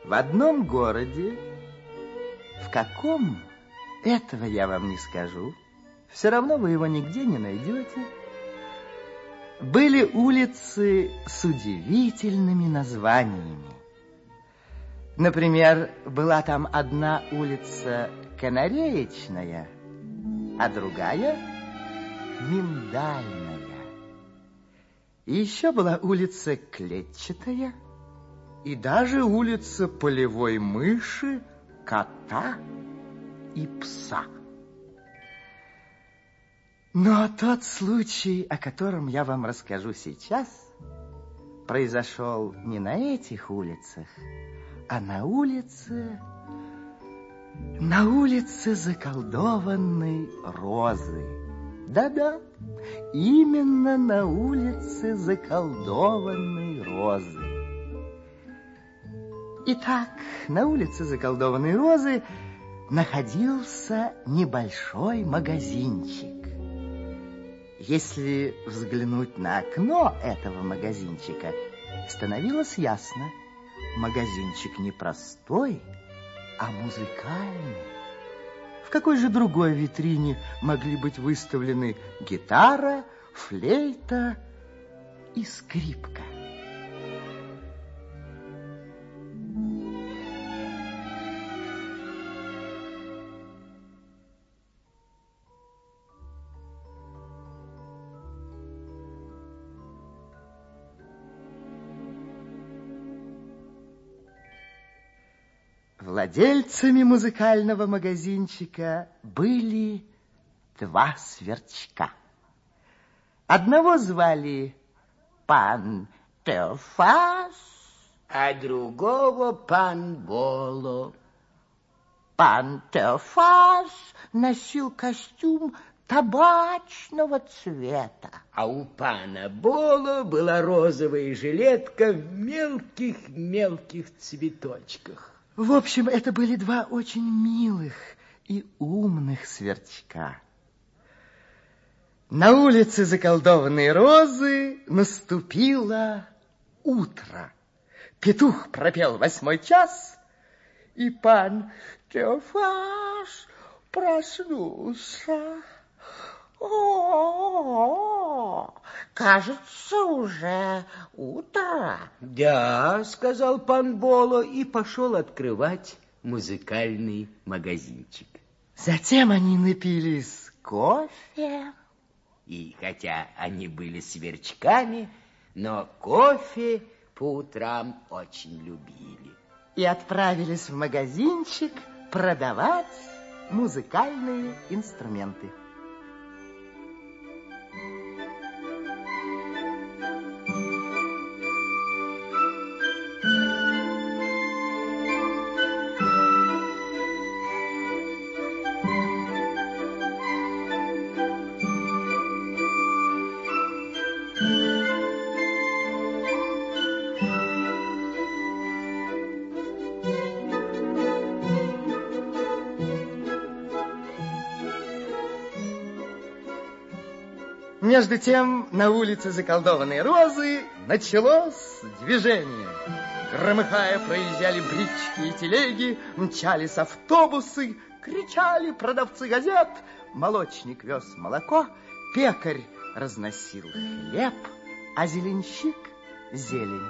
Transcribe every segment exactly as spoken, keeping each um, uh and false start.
В одном городе, в каком, этого я вам не скажу, все равно вы его нигде не найдете, были улицы с удивительными названиями. Например, была там одна улица Канареечная, а другая Миндальная. И еще была улица Клетчатая, и даже улица Полевой мыши, кота и пса. Но тот случай, о котором я вам расскажу сейчас, произошел не на этих улицах, а на улице, на улице заколдованной розы. Да-да, именно на улице заколдованной розы. Итак, на улице заколдованной розы находился небольшой магазинчик. Если взглянуть на окно этого магазинчика, становилось ясно, магазинчик не простой, а музыкальный. В какой же другой витрине могли быть выставлены гитара, флейта и скрипка? Владельцами музыкального магазинчика были два сверчка. Одного звали пан Теофас, а другого пан Боло. Пан Теофас носил костюм табачного цвета, а у пана Боло была розовая жилетка в мелких-мелких цветочках. В общем, это были два очень милых и умных сверчка. На улице заколдованной розы наступило утро. Петух пропел восьмой час, и пан Теофас проснулся. О, кажется, уже утро. Да, сказал пан Боло и пошел открывать музыкальный магазинчик. Затем они напились кофе. И хотя они были сверчками, но кофе по утрам очень любили. И отправились в магазинчик продавать музыкальные инструменты. Между тем, на улице заколдованной розы началось движение. Громыхая, проезжали брички и телеги, мчались автобусы, кричали продавцы газет, молочник вез молоко, пекарь разносил хлеб, а зеленщик — зелень.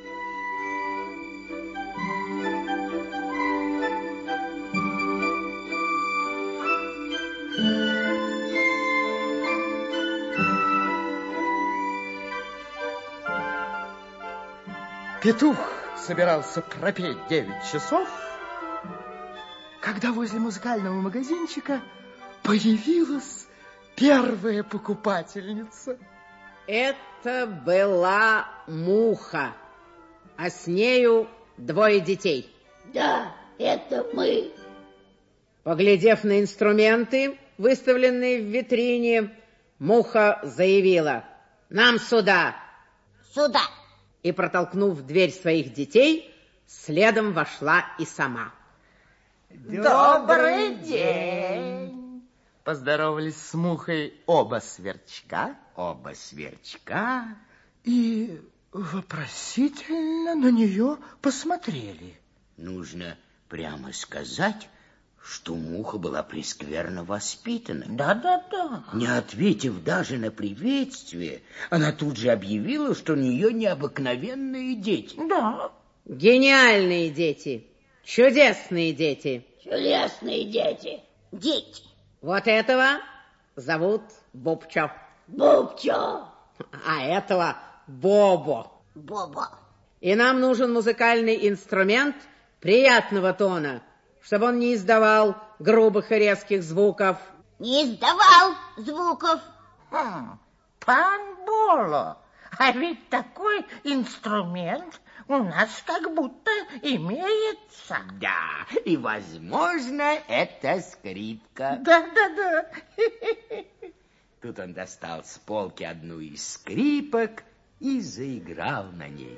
Петух собирался пропеть девять часов, когда возле музыкального магазинчика появилась первая покупательница. Это была Муха, а с нею двое детей. Да, это мы. Поглядев на инструменты, выставленные в витрине, Муха заявила: «Нам сюда!» Сюда! И, протолкнув дверь своих детей, следом вошла и сама. Добрый день! Поздоровались с Мухой оба сверчка. Оба сверчка И вопросительно на нее посмотрели. Нужно прямо сказать, что муха была прескверно воспитана. Да-да-да. Не ответив даже на приветствие, она тут же объявила, что у нее необыкновенные дети. Да. Гениальные дети, чудесные дети. Чудесные дети. Дети. Вот этого зовут Бобчо. Бобчо. А этого Бобо. Боба. И нам нужен музыкальный инструмент приятного тона, чтобы он не издавал грубых и резких звуков. Не издавал звуков. Хм, пан Боло, а ведь такой инструмент у нас как будто имеется. Да, и, возможно, это скрипка. Да-да-да. Тут он достал с полки одну из скрипок и заиграл на ней.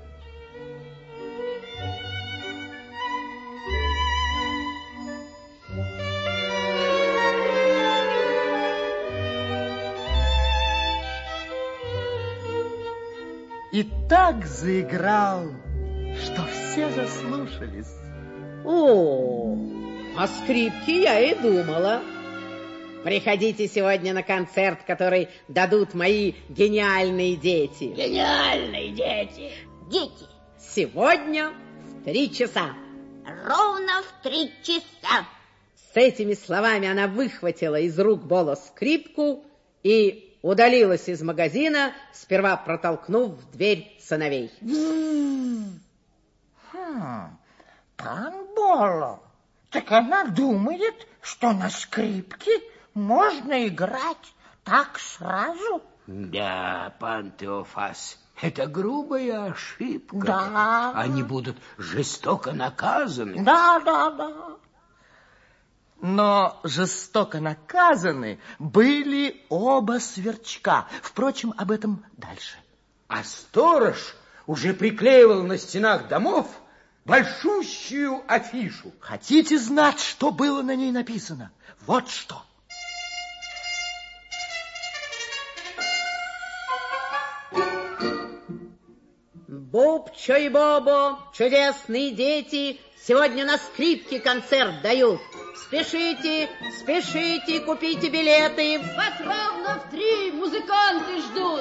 И так заиграл, что все заслушались. О, о скрипке я и думала. Приходите сегодня на концерт, который дадут мои гениальные дети. Гениальные дети. Дети. Сегодня в три часа. Ровно в три часа. С этими словами она выхватила из рук Боло скрипку и удалилась из магазина, сперва протолкнув дверь сыновей. Хм, пан Боло, так она думает, что на скрипке можно играть так сразу? Да, пан Теофас, это грубая ошибка. Да. Они будут жестоко наказаны. Да, да, да. Но жестоко наказаны были оба сверчка. Впрочем, об этом дальше. А сторож уже приклеивал на стенах домов большущую афишу. Хотите знать, что было на ней написано? Вот что. Бобчо и Бобо, чудесные дети, сегодня на скрипке концерт дают. Спешите, спешите, купите билеты. Вас ровно в три музыканты ждут.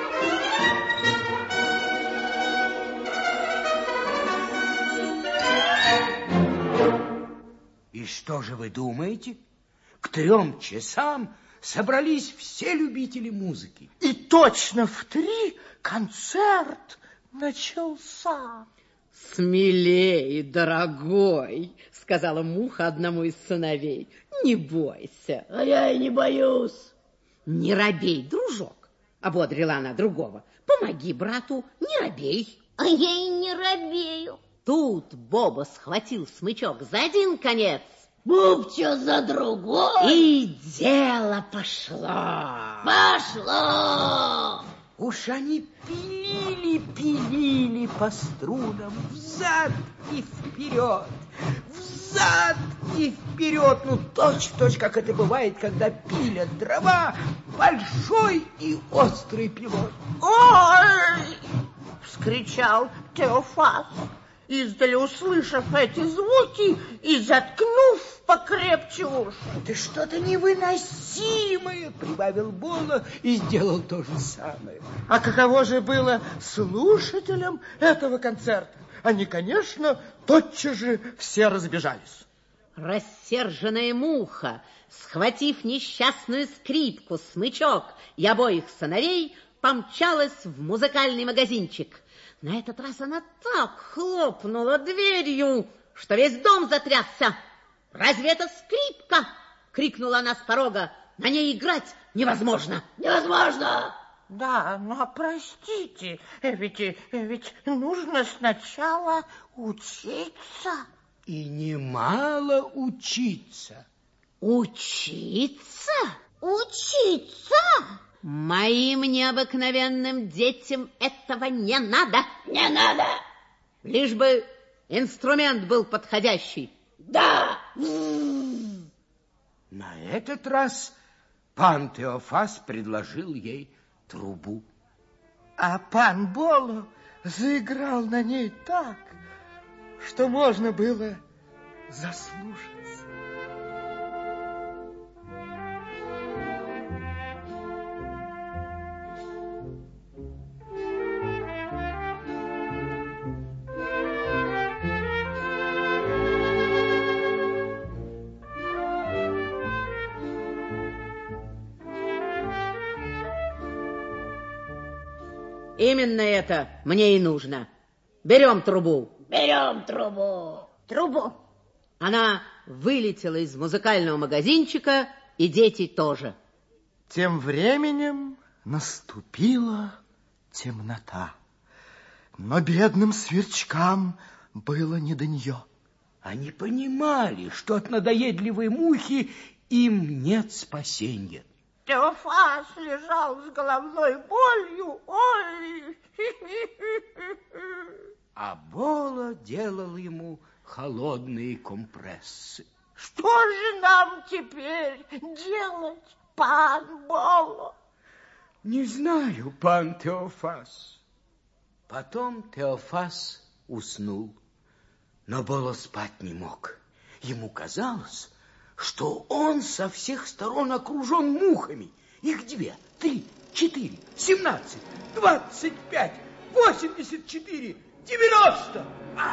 И что же вы думаете? К трем часам собрались все любители музыки. И точно в три концерт начался. Смелей, дорогой, сказала муха одному из сыновей. Не бойся. А я и не боюсь. Не робей, дружок, ободрила она другого. Помоги брату, не робей. А я и не робею. Тут Бобо схватил смычок за один конец. Бубчо за другой. И дело пошло. Пошло. Уж они пилили, пилили по струнам взад и вперед, взад и вперед, ну точь-в-точь, как это бывает, когда пилят дрова, большой и острый пилой. Ой! Вскричал Теофас, издали услышав эти звуки и заткнув покрепче уши. Это что-то невыносимое, прибавил Боло и сделал то же самое. А каково же было слушателям этого концерта? Они, конечно, тотчас же все разбежались. Рассерженная муха, схватив несчастную скрипку, смычок и обоих сыновей, помчалась в музыкальный магазинчик. На этот раз она так хлопнула дверью, что весь дом затрясся. «Разве это скрипка?» — крикнула она с порога. «На ней играть невозможно!» Невозможно. Да, но простите, ведь, ведь нужно сначала учиться. И немало учиться. «Учиться? Учиться? Моим необыкновенным детям этого не надо. Не надо. Лишь бы инструмент был подходящий». Да. На этот раз пан Теофас предложил ей трубу. А пан Боло заиграл на ней так, что можно было заслужиться. Именно это мне и нужно. Берем трубу. Берем трубу. Трубу. Она вылетела из музыкального магазинчика, и дети тоже. Тем временем наступила темнота. Но бедным сверчкам было не до нее. Они понимали, что от надоедливой мухи им нет спасения. Теофас лежал с головной болью. Ой! А Бола делал ему холодные компрессы. Что же нам теперь делать, пан Боло? Не знаю, пан Теофас. Потом Теофас уснул, но Бола спать не мог. Ему казалось, что он со всех сторон окружен мухами. Их две, три, четыре, семнадцать, двадцать пять, восемьдесят четыре, девяносто.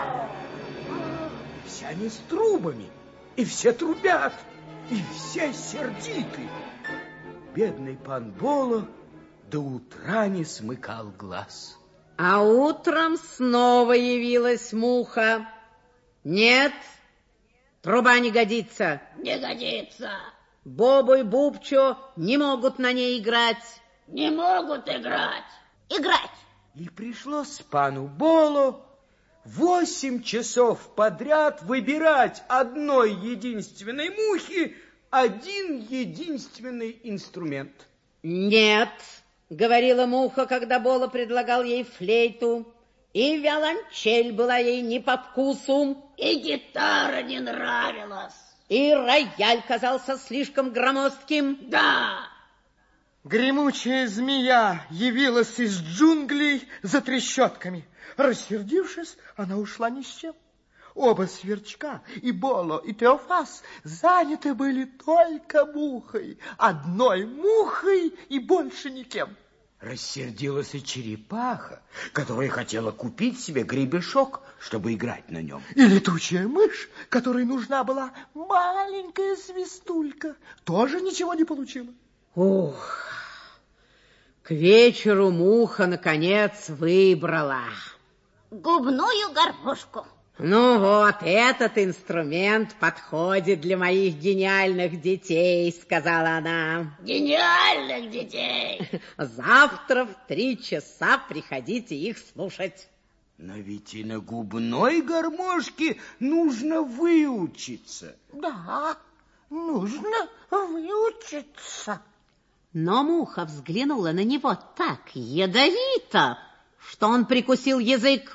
Все они с трубами, и все трубят, и все сердиты. Бедный пан Бола до утра не смыкал глаз. А утром снова явилась муха. Нет, труба не годится. Не годится. Бобо и Бубчо не могут на ней играть. Не могут играть. Играть. И пришлось пану Боло восемь часов подряд выбирать одной единственной мухи один единственный инструмент. Нет, говорила муха, когда Бола предлагал ей флейту, и виолончель была ей не по вкусу, и гитара не нравилась, и рояль казался слишком громоздким. Да. Гремучая змея явилась из джунглей за трещотками. Рассердившись, она ушла ни с чем. Оба сверчка, и Боло, и Теофас, заняты были только мухой, одной мухой и больше никем. Рассердилась и черепаха, которая хотела купить себе гребешок, чтобы играть на нем. И летучая мышь, которой нужна была маленькая свистулька, тоже ничего не получила. Ух, к вечеру муха, наконец, выбрала губную гармошку. Ну вот, этот инструмент подходит для моих гениальных детей, сказала она. Гениальных детей. Завтра в три часа приходите их слушать. Но ведь и на губной гармошке нужно выучиться. Да, нужно выучиться. Но муха взглянула на него так ядовито, что он прикусил язык.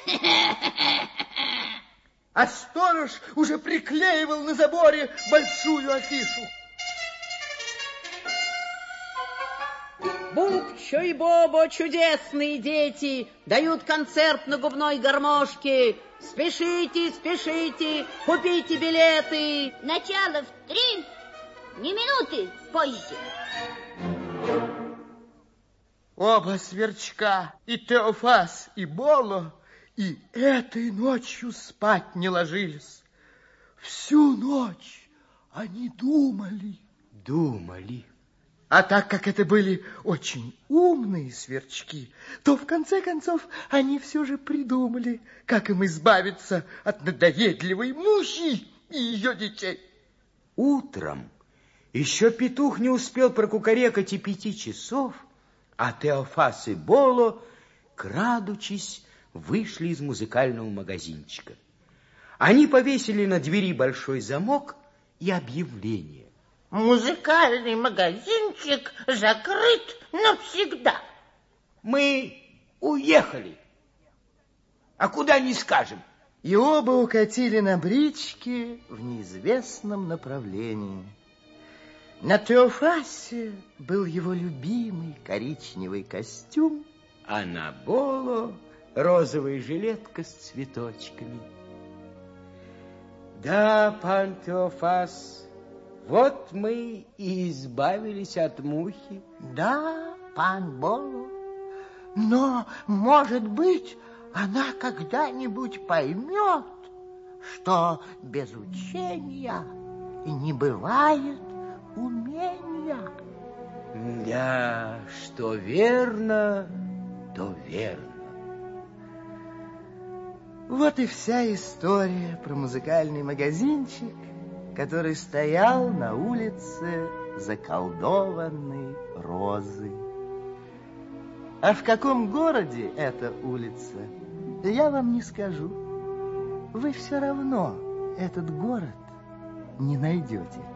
А сторож уже приклеивал на заборе большую афишу. Бубчо и Бобо, чудесные дети, дают концерт на губной гармошке. Спешите, спешите, купите билеты. Начало в три, ни минуты позже. Оба сверчка, и Теофас, и Боло, и этой ночью спать не ложились. Всю ночь они думали. Думали. А так как это были очень умные сверчки, то в конце концов они все же придумали, как им избавиться от надоедливой мухи и ее детей. Утром еще петух не успел прокукарекать и пяти часов, а Теофас и Боло, крадучись, вышли из музыкального магазинчика. Они повесили на двери большой замок и объявление. Музыкальный магазинчик закрыт навсегда. Мы уехали. А куда не скажем. И оба укатили на бричке в неизвестном направлении. На Теофасе был его любимый коричневый костюм, а на Боло розовая жилетка с цветочками. Да, пан Теофас, вот мы и избавились от мухи. Да, пан Боло, но, может быть, она когда-нибудь поймет, что без учения и не бывает умения. Да, что верно, то верно. Вот и вся история про музыкальный магазинчик, который стоял на улице заколдованной розы. А в каком городе эта улица, я вам не скажу. Вы все равно этот город не найдете.